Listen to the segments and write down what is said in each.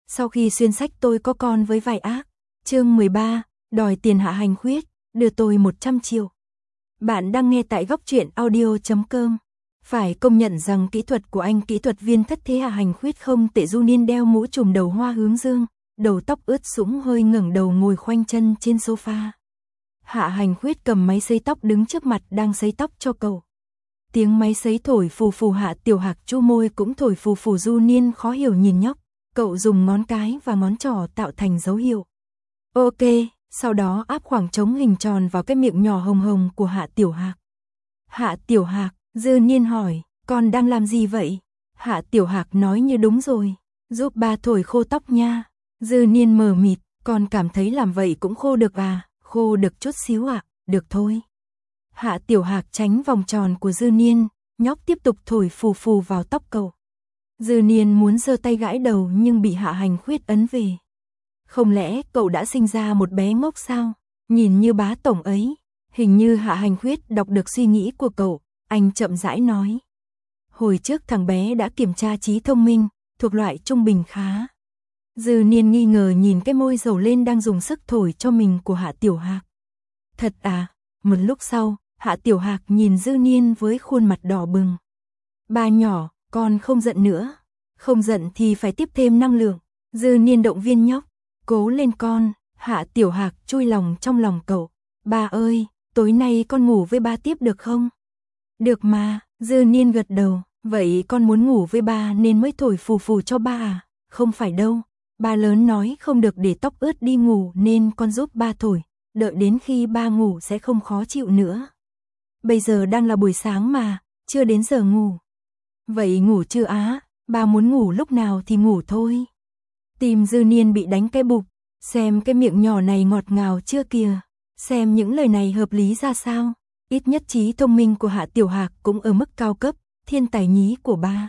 Sau khi xuyên sách tôi có con với vài ác. Chương 13, đòi tiền Hạ Hành Khuyết, đưa tôi 100 triệu. Bạn đang nghe tại góc truyện audio.com. Phải công nhận rằng kỹ thuật của anh kỹ thuật viên thất thế Hạ Hành Khuyết không tệ. Du Niên đeo mũ trùm đầu hoa hướng dương, đầu tóc ướt sũng hơi ngẩng đầu ngồi khoanh chân trên sofa. Hạ Hành Khuyết cầm máy sấy tóc đứng trước mặt đang sấy tóc cho cậu. Tiếng máy sấy thổi phù phù. Hạ Tiểu Hạc chu môi cũng thổi phù phù. Du Niên khó hiểu nhìn nhóc, cậu dùng ngón cái và ngón trỏ tạo thành dấu hiệu. Ok, sau đó áp khoảng trống hình tròn vào cái miệng nhỏ hồng hồng của Hạ Tiểu Hạc. Hạ Tiểu Hạc, Du Niên hỏi, con đang làm gì vậy? Hạ Tiểu Hạc nói như đúng rồi, giúp ba thổi khô tóc nha. Du Niên mờ mịt, con cảm thấy làm vậy cũng khô được à? Khô được chút xíu ạ, được thôi. Hạ Tiểu Hạc tránh vòng tròn của Du Niên, nhóc tiếp tục thổi phù phù vào tóc cậu. Du Niên muốn giơ tay gãi đầu nhưng bị Hạ Hành Khuyết ấn về. Không lẽ cậu đã sinh ra một bé ngốc sao? Nhìn như bá tổng ấy. Hình như Hạ Hành Khuyết đọc được suy nghĩ của cậu, anh chậm rãi nói. Hồi trước thằng bé đã kiểm tra trí thông minh, thuộc loại trung bình khá. Du Niên nghi ngờ nhìn cái môi dầu lên đang dùng sức thổi cho mình của Hạ Tiểu Hạc. Thật à? Một lúc sau, Hạ Tiểu Hạc nhìn Du Niên với khuôn mặt đỏ bừng. Ba nhỏ, con không giận nữa. Không giận thì phải tiếp thêm năng lượng. Du Niên động viên nhóc. Cố lên con. Hạ Tiểu Hạc chui lòng trong lòng cậu. Ba ơi, tối nay con ngủ với ba tiếp được không? Được mà. Du Niên gật đầu. Vậy con muốn ngủ với ba nên mới thổi phù phù cho ba à? Không phải đâu. Ba lớn nói không được để tóc ướt đi ngủ nên con giúp ba thổi. Đợi đến khi ba ngủ sẽ không khó chịu nữa. Bây giờ đang là buổi sáng mà, chưa đến giờ ngủ. Vậy ngủ chưa á? Ba muốn ngủ lúc nào thì ngủ thôi. Tim Du Niên bị đánh cái bụp. Xem cái miệng nhỏ này ngọt ngào chưa kìa. Xem những lời này hợp lý ra sao. Ít nhất trí thông minh của Hạ Tiểu Hạc cũng ở mức cao cấp, thiên tài nhí của ba.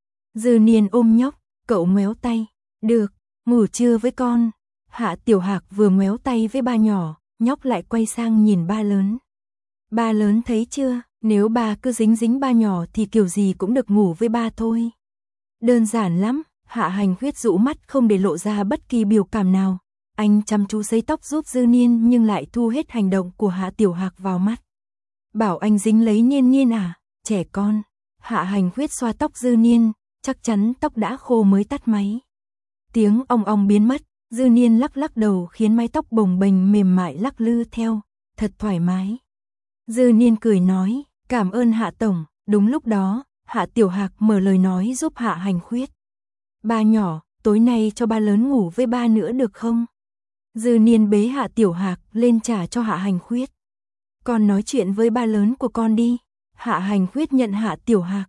Du Niên ôm nhóc, cậu ngoéo tay. Được, ngủ trưa với con. Hạ Tiểu Hạc vừa ngoéo tay với ba nhỏ, nhóc lại quay sang nhìn ba lớn. Ba lớn thấy chưa, nếu ba cứ dính dính ba nhỏ thì kiểu gì cũng được ngủ với ba thôi. Đơn giản lắm. Hạ Hành Khuyết dụ mắt không để lộ ra bất kỳ biểu cảm nào. Anh chăm chú sấy tóc giúp Du Niên nhưng lại thu hết hành động của Hạ Tiểu Hạc vào mắt. Bảo anh dính lấy Niên Niên à, trẻ con. Hạ Hành Khuyết xoa tóc Du Niên, chắc chắn tóc đã khô mới tắt máy. Tiếng ong ong biến mất, Du Niên lắc lắc đầu khiến mái tóc bồng bềnh mềm mại lắc lư theo, thật thoải mái. Du Niên cười nói, cảm ơn Hạ Tổng. Đúng lúc đó, Hạ Tiểu Hạc mở lời nói giúp Hạ Hành Khuyết. Ba nhỏ, tối nay cho ba lớn ngủ với ba nữa được không? Du Niên bế Hạ Tiểu Hạc lên trả cho Hạ Hành Khuyết. Con nói chuyện với ba lớn của con đi. Hạ Hành Khuyết nhận Hạ Tiểu Hạc.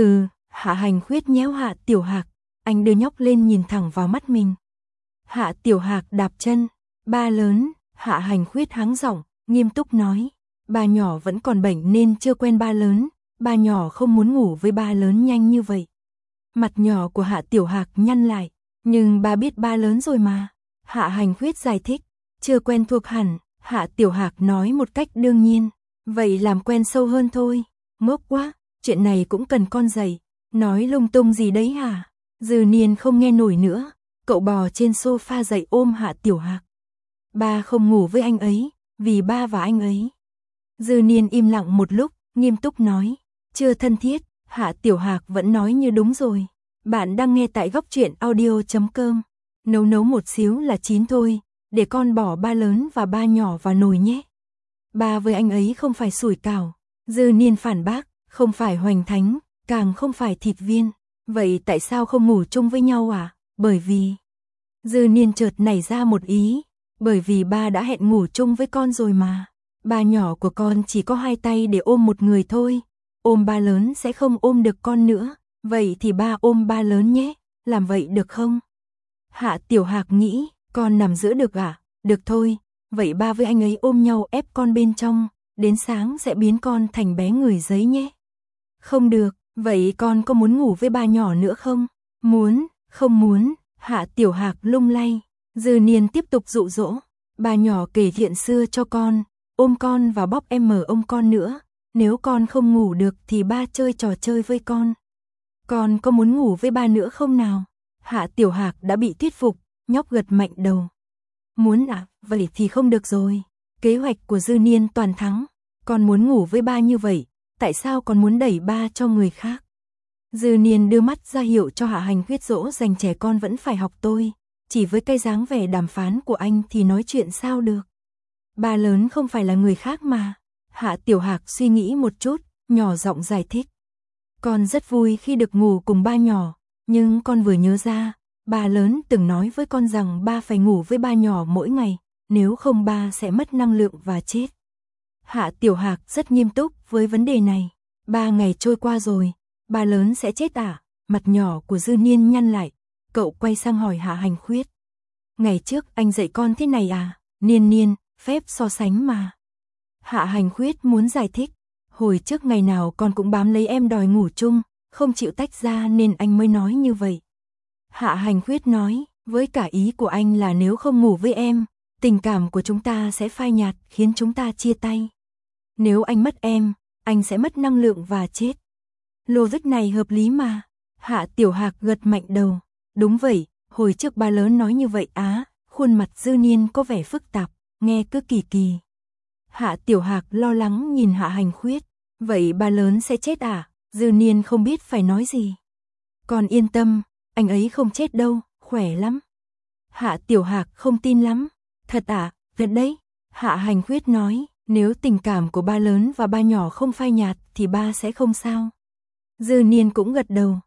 Hạ Hành Khuyết nhéo Hạ Tiểu Hạc. Anh đưa nhóc lên nhìn thẳng vào mắt mình. Hạ Tiểu Hạc đạp chân. Ba lớn. Hạ Hành Khuyết hắng giọng, nghiêm túc nói. Ba nhỏ vẫn còn bệnh nên chưa quen ba lớn. Ba nhỏ không muốn ngủ với ba lớn nhanh như vậy. Mặt nhỏ của Hạ Tiểu Hạc nhăn lại. Nhưng ba biết ba lớn rồi mà. Hạ Hành Khuyết giải thích. Chưa quen thuộc hẳn. Hạ Tiểu Hạc nói một cách đương nhiên. Vậy làm quen sâu hơn thôi. Ngốc quá, chuyện này cũng cần con dạy. Nói lung tung gì đấy hả? Du Niên không nghe nổi nữa. Cậu bò trên sofa dậy ôm Hạ Tiểu Hạc. Ba không ngủ với anh ấy, vì ba và anh ấy. Du Niên im lặng một lúc, nghiêm túc nói. Chưa thân thiết. Hạ Tiểu Hạc vẫn nói như đúng rồi. Bạn đang nghe tại góc truyện audio.com. Nấu một xíu là chín thôi. Để con bỏ ba lớn và ba nhỏ vào nồi nhé. Ba với anh ấy không phải sủi cảo. Du Niên phản bác, không phải hoành thánh, càng không phải thịt viên. Vậy tại sao không ngủ chung với nhau à? Bởi vì... Du Niên chợt nảy ra một ý. Bởi vì ba đã hẹn ngủ chung với con rồi mà. Ba nhỏ của con chỉ có hai tay để ôm một người thôi. Ôm ba lớn sẽ không ôm được con nữa. Vậy thì ba ôm ba lớn nhé. Làm vậy được không? Hạ Tiểu Hạc nghĩ, con nằm giữa được à? Được thôi. Vậy ba với anh ấy ôm nhau ép con bên trong. Đến sáng sẽ biến con thành bé người giấy nhé. Không được. Vậy con có muốn ngủ với ba nhỏ nữa không? Muốn, không muốn. Hạ Tiểu Hạc lung lay. Du Niên tiếp tục dụ dỗ. Ba nhỏ kể chuyện xưa cho con. Ôm con và bóp em mở ôm con nữa. Nếu con không ngủ được thì ba chơi trò chơi với con. Con có muốn ngủ với ba nữa không nào? Hạ Tiểu Hạc đã bị thuyết phục, nhóc gật mạnh đầu. Muốn à, vậy thì không được rồi. Kế hoạch của Dư Niên toàn thắng. Con muốn ngủ với ba như vậy, tại sao con muốn đẩy ba cho người khác? Dư Niên đưa mắt ra hiệu cho Hạ Hành Khuyết dỗ dành trẻ con vẫn phải học tôi. Chỉ với cái dáng vẻ đàm phán của anh thì nói chuyện sao được. Ba lớn không phải là người khác mà. Hạ Tiểu Hạc suy nghĩ một chút, nhỏ giọng giải thích. Con rất vui khi được ngủ cùng ba nhỏ, nhưng con vừa nhớ ra, ba lớn từng nói với con rằng ba phải ngủ với ba nhỏ mỗi ngày, nếu không ba sẽ mất năng lượng và chết. Hạ Tiểu Hạc rất nghiêm túc với vấn đề này. 3 ngày trôi qua rồi, ba lớn sẽ chết à? Mặt nhỏ của Dư Niên nhăn lại, cậu quay sang hỏi Hạ Hành Khuyết. Ngày trước anh dạy con thế này à? Niên, phép so sánh mà. Hạ Hành Khuyết muốn giải thích. Hồi trước ngày nào con cũng bám lấy em đòi ngủ chung, không chịu tách ra nên anh mới nói như vậy. Hạ Hành Khuyết nói, với cả ý của anh là nếu không ngủ với em, tình cảm của chúng ta sẽ phai nhạt, khiến chúng ta chia tay. Nếu anh mất em, anh sẽ mất năng lượng và chết. Logic này hợp lý mà. Hạ Tiểu Hạc gật mạnh đầu. Đúng vậy, hồi trước ba lớn nói như vậy á. Khuôn mặt Dư Niên có vẻ phức tạp, nghe cứ kỳ kỳ. Hạ Tiểu Hạc lo lắng nhìn Hạ Hành Khuyết. Vậy ba lớn sẽ chết à? Dư Niên không biết phải nói gì. Còn yên tâm, anh ấy không chết đâu, khỏe lắm. Hạ Tiểu Hạc không tin lắm. Thật à? Thật đấy. Hạ Hành Khuyết nói, nếu tình cảm của ba lớn và ba nhỏ không phai nhạt thì ba sẽ không sao. Dư Niên cũng gật đầu.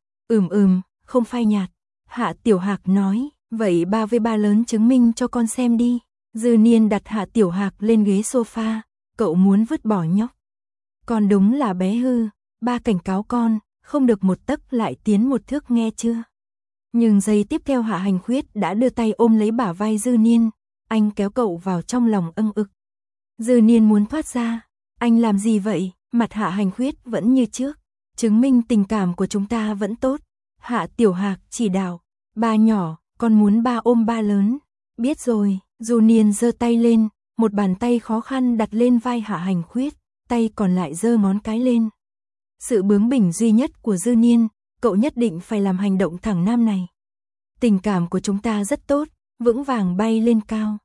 Không phai nhạt. Hạ Tiểu Hạc nói, vậy ba với ba lớn chứng minh cho con xem đi. Dư Niên đặt Hạ Tiểu Hạc lên ghế sofa, cậu muốn vứt bỏ nhóc. Con đúng là bé hư, ba cảnh cáo con, không được một tấc lại tiến một thước nghe chưa. Nhưng giây tiếp theo Hạ Hành Khuyết đã đưa tay ôm lấy bả vai Dư Niên, anh kéo cậu vào trong lòng âng ực. Dư Niên muốn thoát ra, anh làm gì vậy? Mặt Hạ Hành Khuyết vẫn như trước, chứng minh tình cảm của chúng ta vẫn tốt. Hạ Tiểu Hạc chỉ đạo, ba nhỏ, con muốn ba ôm ba lớn. Biết rồi. Dư Niên giơ tay lên, một bàn tay khó khăn đặt lên vai Hạ Hành Khuyết, tay còn lại giơ ngón cái lên. Sự bướng bỉnh duy nhất của Dư Niên, cậu nhất định phải làm hành động thẳng nam này. Tình cảm của chúng ta rất tốt, vững vàng bay lên cao.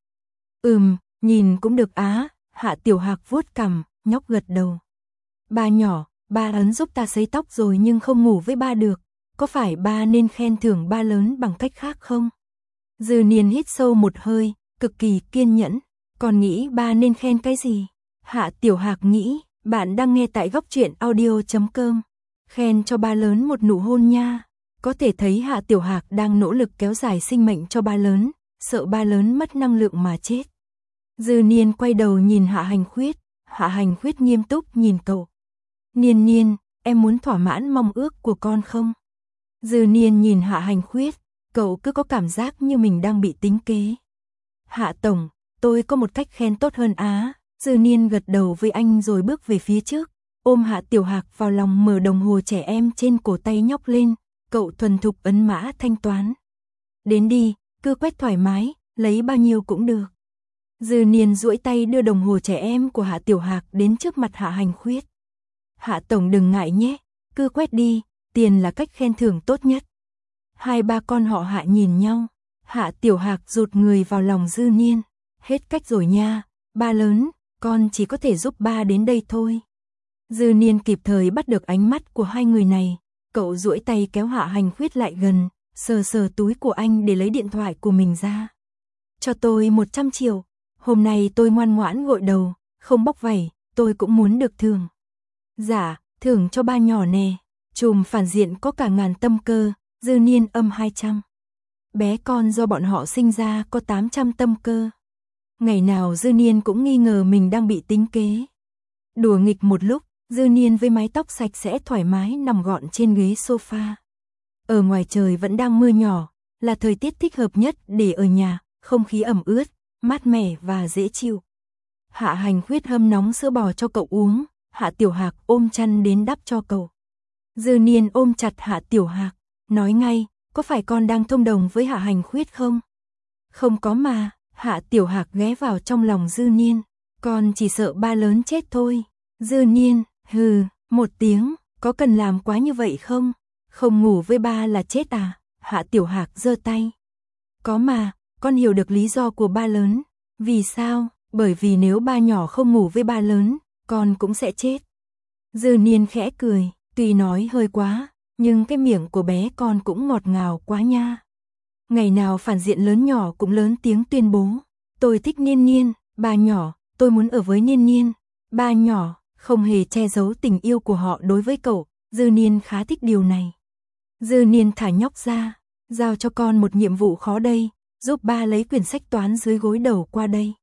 Nhìn cũng được á. Hạ Tiểu Hạc vuốt cằm, nhóc gật đầu. Ba nhỏ, ba ấn giúp ta sấy tóc rồi nhưng không ngủ với ba được. Có phải ba nên khen thưởng ba lớn bằng cách khác không? Dư Niên hít sâu một hơi, cực kỳ kiên nhẫn. Còn nghĩ ba nên khen cái gì? Hạ Tiểu Hạc nghĩ, bạn đang nghe tại góc truyện audio.com. Khen cho ba lớn một nụ hôn nha. Có thể thấy Hạ Tiểu Hạc đang nỗ lực kéo dài sinh mệnh cho ba lớn, sợ ba lớn mất năng lượng mà chết. Dư Niên quay đầu nhìn Hạ Hành Khuyết, Hạ Hành Khuyết nghiêm túc nhìn cậu. Niên, em muốn thỏa mãn mong ước của con không? Dư Niên nhìn Hạ Hành Khuyết, cậu cứ có cảm giác như mình đang bị tính kế. Hạ Tổng, tôi có một cách khen tốt hơn á. Dư Niên gật đầu với anh rồi bước về phía trước, ôm Hạ Tiểu Hạc vào lòng, mở đồng hồ trẻ em trên cổ tay nhóc lên, cậu thuần thục ấn mã thanh toán. Đến đi, cứ quét thoải mái, lấy bao nhiêu cũng được. Dư Niên duỗi tay đưa đồng hồ trẻ em của Hạ Tiểu Hạc đến trước mặt Hạ Hành Khuyết. Hạ Tổng đừng ngại nhé, cứ quét đi, tiền là cách khen thưởng tốt nhất. Hai ba con họ Hạ nhìn nhau, Hạ Tiểu Hạc rụt người vào lòng Dư Niên. Hết cách rồi nha, ba lớn, con chỉ có thể giúp ba đến đây thôi. Dư Niên kịp thời bắt được ánh mắt của hai người này, cậu duỗi tay kéo Hạ Hành Khuyết lại gần, sờ sờ túi của anh để lấy điện thoại của mình ra. Cho tôi 100 triệu, hôm nay tôi ngoan ngoãn gội đầu, không bóc vảy, tôi cũng muốn được thưởng. Dạ, thưởng cho ba nhỏ nè, chùm phản diện có cả ngàn tâm cơ. Dư Niên âm 200. Bé con do bọn họ sinh ra có 800 tâm cơ. Ngày nào Dư Niên cũng nghi ngờ mình đang bị tính kế. Đùa nghịch một lúc, Dư Niên với mái tóc sạch sẽ thoải mái nằm gọn trên ghế sofa. Ở ngoài trời vẫn đang mưa nhỏ, là thời tiết thích hợp nhất để ở nhà, không khí ẩm ướt, mát mẻ và dễ chịu. Hạ Hành Khuyết hâm nóng sữa bò cho cậu uống, Hạ Tiểu Hạc ôm chăn đến đắp cho cậu. Dư Niên ôm chặt Hạ Tiểu Hạc, nói ngay, có phải con đang thông đồng với Hạ Hành Khuyết không? Không có mà. Hạ Tiểu Hạc ghé vào trong lòng Dư Niên, con chỉ sợ ba lớn chết thôi. Dư Niên, hừ, một tiếng, có cần làm quá như vậy không? Không ngủ với ba là chết à? Hạ Tiểu Hạc giơ tay. Có mà, con hiểu được lý do của ba lớn. Vì sao? Bởi vì nếu ba nhỏ không ngủ với ba lớn, con cũng sẽ chết. Dư Niên khẽ cười, tuy nói hơi quá, nhưng cái miệng của bé con cũng ngọt ngào quá nha. Ngày nào phản diện lớn nhỏ cũng lớn tiếng tuyên bố, tôi thích Niên Niên, ba nhỏ, tôi muốn ở với Niên Niên. Ba nhỏ không hề che giấu tình yêu của họ đối với cậu, Dư Niên khá thích điều này. Dư Niên thả nhóc ra, giao cho con một nhiệm vụ khó đây, giúp ba lấy quyển sách toán dưới gối đầu qua đây.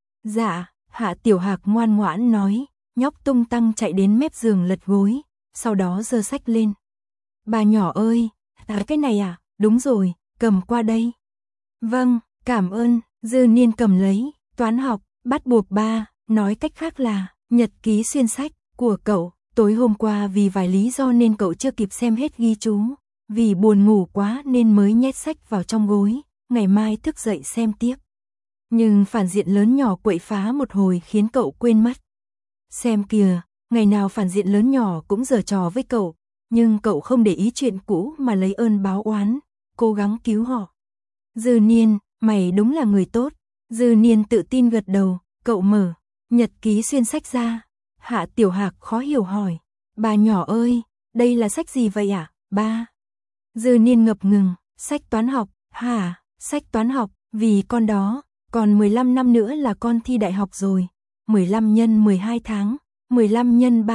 Dạ, Hạ Tiểu Hạc ngoan ngoãn nói, nhóc tung tăng chạy đến mép giường lật gối, sau đó giơ sách lên. Ba nhỏ ơi, cái này à, đúng rồi, cầm qua đây. Vâng, cảm ơn, Dư Niên cầm lấy, toán học, bắt buộc ba, nói cách khác là, nhật ký xuyên sách của cậu, tối hôm qua vì vài lý do nên cậu chưa kịp xem hết ghi chú, vì buồn ngủ quá nên mới nhét sách vào trong gối, ngày mai thức dậy xem tiếp. Nhưng phản diện lớn nhỏ quậy phá một hồi khiến cậu quên mất. Xem kìa, ngày nào phản diện lớn nhỏ cũng giở trò với cậu, nhưng cậu không để ý chuyện cũ mà lấy ơn báo oán, cố gắng cứu họ. Dư Niên, mày đúng là người tốt. Dư Niên tự tin gật đầu, cậu mở nhật ký xuyên sách ra. Hạ Tiểu Hạc khó hiểu hỏi, ba nhỏ ơi, đây là sách gì vậy ạ, ba? Dư Niên ngập ngừng, sách toán học, hả, sách toán học, vì con đó, còn 15 năm nữa là con thi đại học rồi, 15 nhân 12 tháng, 15 nhân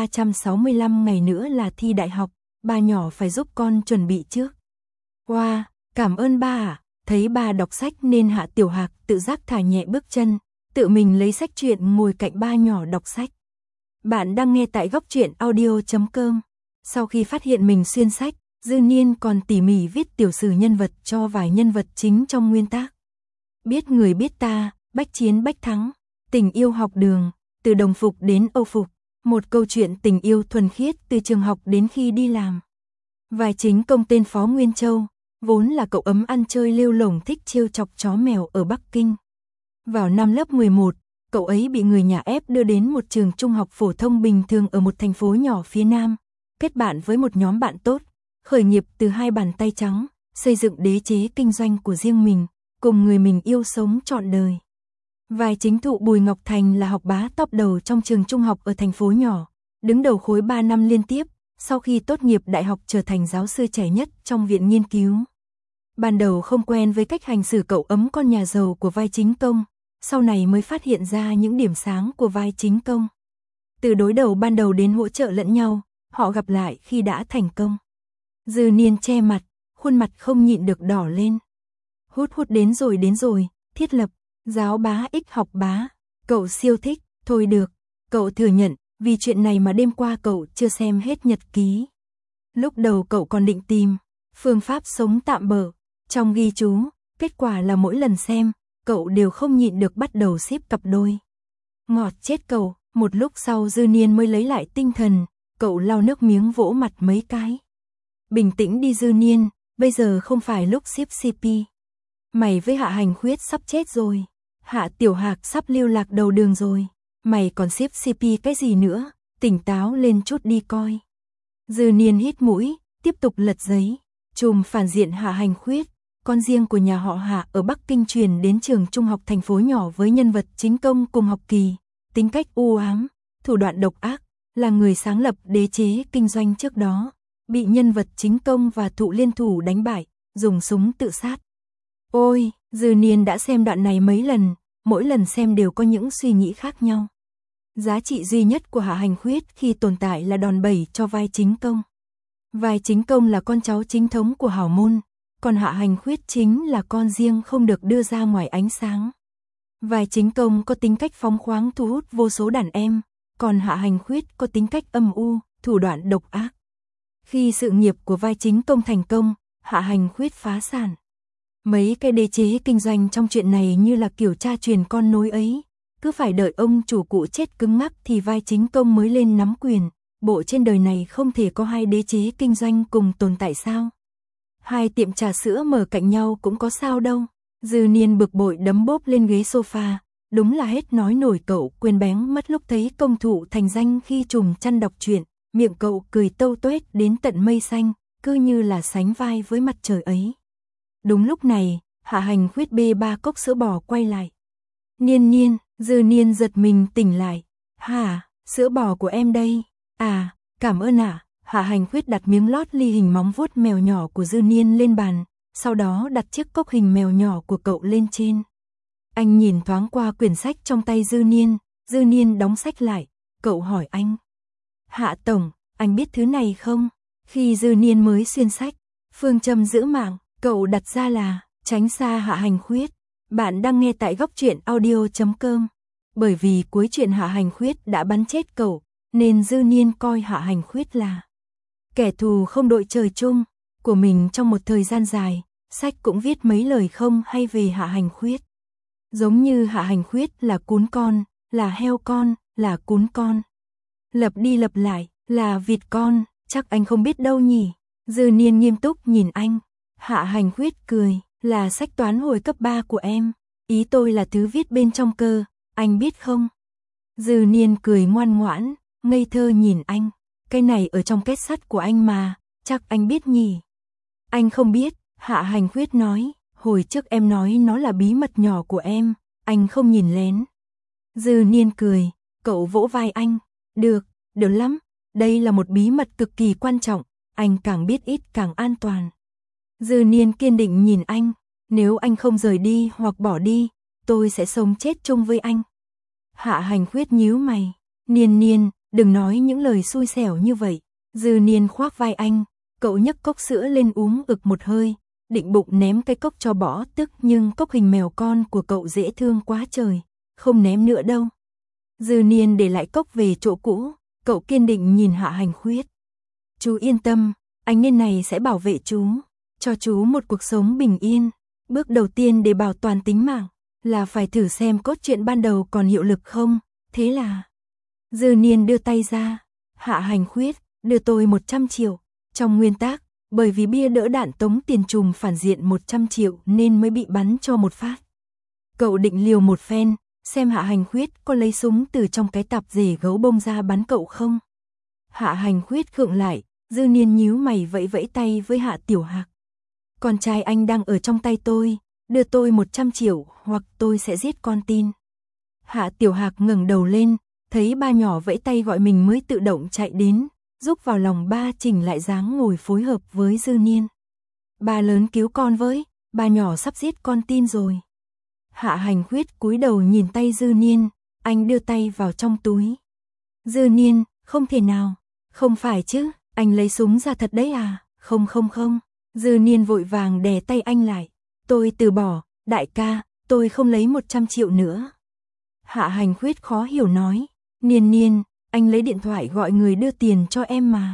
365 ngày nữa là thi đại học, ba nhỏ phải giúp con chuẩn bị trước. Wow, cảm ơn ba ạ. Thấy ba đọc sách nên Hạ Tiểu Hạc tự giác thả nhẹ bước chân, tự mình lấy sách truyện ngồi cạnh ba nhỏ đọc sách. Bạn đang nghe tại góc truyện audio.com. Sau khi phát hiện mình xuyên sách, Dư Niên còn tỉ mỉ viết tiểu sử nhân vật cho vài nhân vật chính trong nguyên tác. Biết người biết ta, bách chiến bách thắng, tình yêu học đường, từ đồng phục đến âu phục, một câu chuyện tình yêu thuần khiết từ trường học đến khi đi làm. Vai chính công tên Phó Nguyên Châu, vốn là cậu ấm ăn chơi lêu lổng thích trêu chọc chó mèo ở Bắc Kinh. Vào năm lớp 11, cậu ấy bị người nhà ép đưa đến một trường trung học phổ thông bình thường ở một thành phố nhỏ phía Nam, kết bạn với một nhóm bạn tốt, khởi nghiệp từ hai bàn tay trắng, xây dựng đế chế kinh doanh của riêng mình, cùng người mình yêu sống trọn đời. Vai chính thụ Bùi Ngọc Thành là học bá top đầu trong trường trung học ở thành phố nhỏ, đứng đầu khối 3 năm liên tiếp, sau khi tốt nghiệp đại học trở thành giáo sư trẻ nhất trong viện nghiên cứu. Ban đầu không quen với cách hành xử cậu ấm con nhà giàu của vai chính công, sau này mới phát hiện ra những điểm sáng của vai chính công. Từ đối đầu ban đầu đến hỗ trợ lẫn nhau, họ gặp lại khi đã thành công. Dư Niên che mặt, khuôn mặt không nhịn được đỏ lên. Hút đến rồi, thiết lập, giáo bá ích học bá, cậu siêu thích, thôi được, cậu thừa nhận, vì chuyện này mà đêm qua cậu chưa xem hết nhật ký. Lúc đầu cậu còn định tìm phương pháp sống tạm bợ trong ghi chú, kết quả là mỗi lần xem, cậu đều không nhịn được bắt đầu xếp cặp đôi. Ngọt chết cậu, một lúc sau Dư Niên mới lấy lại tinh thần, cậu lau nước miếng vỗ mặt mấy cái. Bình tĩnh đi Dư Niên, bây giờ không phải lúc xếp CP. Mày với Hạ Hành Khuyết sắp chết rồi, Hạ Tiểu Hạc sắp lưu lạc đầu đường rồi, mày còn xếp CP cái gì nữa, tỉnh táo lên chút đi coi. Dư Niên hít mũi, tiếp tục lật giấy, chùm phản diện Hạ Hành Khuyết, con riêng của nhà họ Hạ ở Bắc Kinh truyền đến trường trung học thành phố nhỏ với nhân vật chính công cùng học kỳ, tính cách u ám, thủ đoạn độc ác, là người sáng lập đế chế kinh doanh trước đó, bị nhân vật chính công và Thụ liên thủ đánh bại, dùng súng tự sát. Ôi, Dư Niên đã xem đoạn này mấy lần, mỗi lần xem đều có những suy nghĩ khác nhau. Giá trị duy nhất của Hạ Hành Khuyết khi tồn tại là đòn bẩy cho vai chính công. Vai chính công là con cháu chính thống của hảo môn, còn Hạ Hành Khuyết chính là con riêng không được đưa ra ngoài ánh sáng. Vai chính công có tính cách phóng khoáng thu hút vô số đàn em, còn Hạ Hành Khuyết có tính cách âm u, thủ đoạn độc ác. Khi sự nghiệp của vai chính công thành công, Hạ Hành Khuyết phá sản. Mấy cái đế chế kinh doanh trong chuyện này như là kiểu cha truyền con nối ấy, cứ phải đợi ông chủ cụ chết cứng ngắc thì vai chính công mới lên nắm quyền. Bộ trên đời này không thể có hai đế chế kinh doanh cùng tồn tại sao? Hai tiệm trà sữa mở cạnh nhau cũng có sao đâu. Dư Niên bực bội đấm bốp lên ghế sofa, đúng là hết nói nổi, cậu quên bén mất lúc thấy công Thụ thành danh khi trùm chăn đọc truyện, miệng cậu cười tâu tuét đến tận mây xanh, cứ như là sánh vai với mặt trời ấy. Đúng lúc này, Hạ Hành Khuyết bê 3 cốc sữa bò quay lại. Niên Niên, Dư Niên giật mình tỉnh lại. Hả, sữa bò của em đây. À, cảm ơn ạ. Hạ Hành Khuyết đặt miếng lót ly hình móng vuốt mèo nhỏ của Dư Niên lên bàn, sau đó đặt chiếc cốc hình mèo nhỏ của cậu lên trên. Anh nhìn thoáng qua quyển sách trong tay Dư Niên đóng sách lại, cậu hỏi anh. Hạ Tổng, anh biết thứ này không? Khi Dư Niên mới xuyên sách, phương châm giữ mạng, cậu đặt ra là tránh xa Hạ Hành Khuyết. Bạn đang nghe tại góc truyện audio.com. Bởi vì cuối chuyện Hạ Hành Khuyết đã bắn chết cậu, nên Dư Niên coi Hạ Hành Khuyết là kẻ thù không đội trời chung của mình trong một thời gian dài. Sách cũng viết mấy lời không hay về Hạ Hành Khuyết. Giống như Hạ Hành Khuyết là cún con, là heo con, là cún con. Lặp đi lặp lại, là vịt con, chắc anh không biết đâu nhỉ. Dư Niên nghiêm túc nhìn anh. Hạ Hành Khuyết cười, là sách toán hồi cấp 3 của em. Ý tôi là thứ viết bên trong cơ, anh biết không? Dư Niên cười ngoan ngoãn, ngây thơ nhìn anh. Cái này ở trong két sắt của anh mà, chắc anh biết nhỉ. Anh không biết, Hạ Hành Khuyết nói, hồi trước em nói nó là bí mật nhỏ của em, anh không nhìn lén. Dư Niên cười, cậu vỗ vai anh, được lắm, đây là một bí mật cực kỳ quan trọng, anh càng biết ít càng an toàn. Dư Niên kiên định nhìn anh, nếu anh không rời đi hoặc bỏ đi, tôi sẽ sống chết chung với anh. Hạ Hành Khuyết nhíu mày, Niên, đừng nói những lời xui xẻo như vậy. Dư Niên khoác vai anh, cậu nhấc cốc sữa lên uống ực một hơi, định bụng ném cái cốc cho bỏ tức nhưng cốc hình mèo con của cậu dễ thương quá trời, không ném nữa đâu. Dư Niên để lại cốc về chỗ cũ, cậu kiên định nhìn Hạ Hành Khuyết. Chú yên tâm, anh nên này sẽ bảo vệ chú, cho chú một cuộc sống bình yên. Bước đầu tiên để bảo toàn tính mạng là phải thử xem cốt truyện ban đầu còn hiệu lực không, thế là... Dư Niên đưa tay ra, Hạ Hành Khuyết, đưa tôi 100 triệu. Trong nguyên tắc, bởi vì bia đỡ đạn tống tiền trùm phản diện 100 triệu nên mới bị bắn cho một phát. Cậu định liều một phen, xem Hạ Hành Khuyết có lấy súng từ trong cái tạp dề gấu bông ra bắn cậu không. Hạ Hành Khuyết khựng lại, Dư Niên nhíu mày vẫy vẫy tay với Hạ Tiểu Hạc. Con trai anh đang ở trong tay tôi, đưa tôi 100 triệu hoặc tôi sẽ giết con tin. Hạ Tiểu Hạc ngẩng đầu lên, thấy ba nhỏ vẫy tay gọi mình mới tự động chạy đến, giúp vào lòng ba chỉnh lại dáng ngồi phối hợp với Dư Niên. Ba lớn cứu con với, ba nhỏ sắp giết con tin rồi. Hạ Hành Khuyết cúi đầu nhìn tay Dư Niên, anh đưa tay vào trong túi. Dư Niên, không thể nào, không phải chứ, anh lấy súng ra thật đấy à, không. Dư Niên vội vàng đè tay anh lại, tôi từ bỏ, đại ca, tôi không lấy 100 triệu nữa. Hạ Hành Khuyết khó hiểu nói, Niên, anh lấy điện thoại gọi người đưa tiền cho em mà.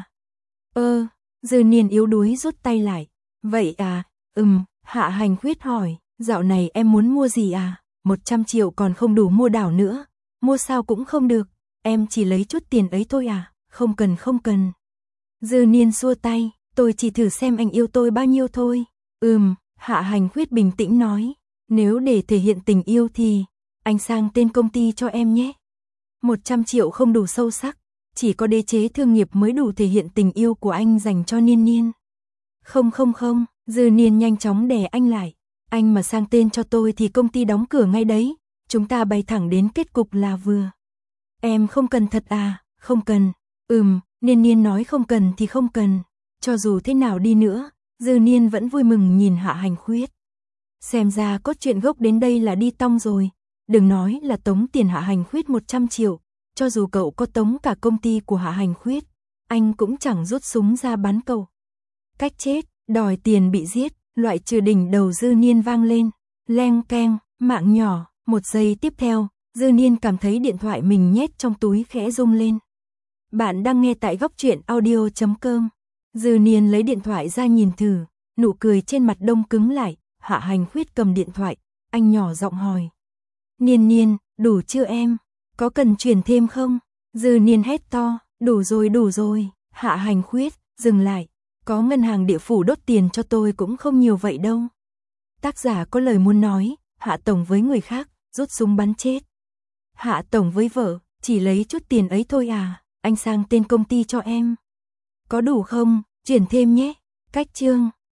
Dư Niên yếu đuối rút tay lại, vậy à, Hạ Hành Khuyết hỏi, dạo này em muốn mua gì à, 100 triệu còn không đủ mua đảo nữa, mua sao cũng không được, em chỉ lấy chút tiền ấy thôi à, không cần. Dư Niên xua tay, tôi chỉ thử xem anh yêu tôi bao nhiêu thôi. Hạ Hành Khuyết bình tĩnh nói, nếu để thể hiện tình yêu thì, anh sang tên công ty cho em nhé. 100 triệu không đủ sâu sắc, chỉ có đế chế thương nghiệp mới đủ thể hiện tình yêu của anh dành cho Niên. Không, Dư Niên nhanh chóng đè anh lại, anh mà sang tên cho tôi thì công ty đóng cửa ngay đấy, chúng ta bay thẳng đến kết cục là vừa. Em không cần thật à, không cần, Niên nói không cần thì không cần, cho dù thế nào đi nữa, Dư Niên vẫn vui mừng nhìn Hạ Hành Khuyết. Xem ra cốt truyện gốc đến đây là đi tong rồi, đừng nói là tống tiền Hạ Hành Khuyết 100 triệu, cho dù cậu có tống cả công ty của Hạ Hành Khuyết, anh cũng chẳng rút súng ra bắn cậu. Cách chết, đòi tiền bị giết, loại trừ đỉnh đầu Dư Niên vang lên, leng keng, mạng nhỏ, một giây tiếp theo, Dư Niên cảm thấy điện thoại mình nhét trong túi khẽ rung lên. Bạn đang nghe tại góc truyện audio.com. Dư Niên lấy điện thoại ra nhìn thử, nụ cười trên mặt đông cứng lại, Hạ Hành Khuyết cầm điện thoại, anh nhỏ giọng hỏi. Niên, đủ chưa em? Có cần chuyển thêm không? Dư Niên hét to, đủ rồi. Hạ Hành Khuyết, dừng lại, có ngân hàng địa phủ đốt tiền cho tôi cũng không nhiều vậy đâu. Tác giả có lời muốn nói, Hạ Tổng với người khác, rút súng bắn chết. Hạ Tổng với vợ, chỉ lấy chút tiền ấy thôi à, anh sang tên công ty cho em. Có đủ không? Chuyển thêm nhé. Cách chương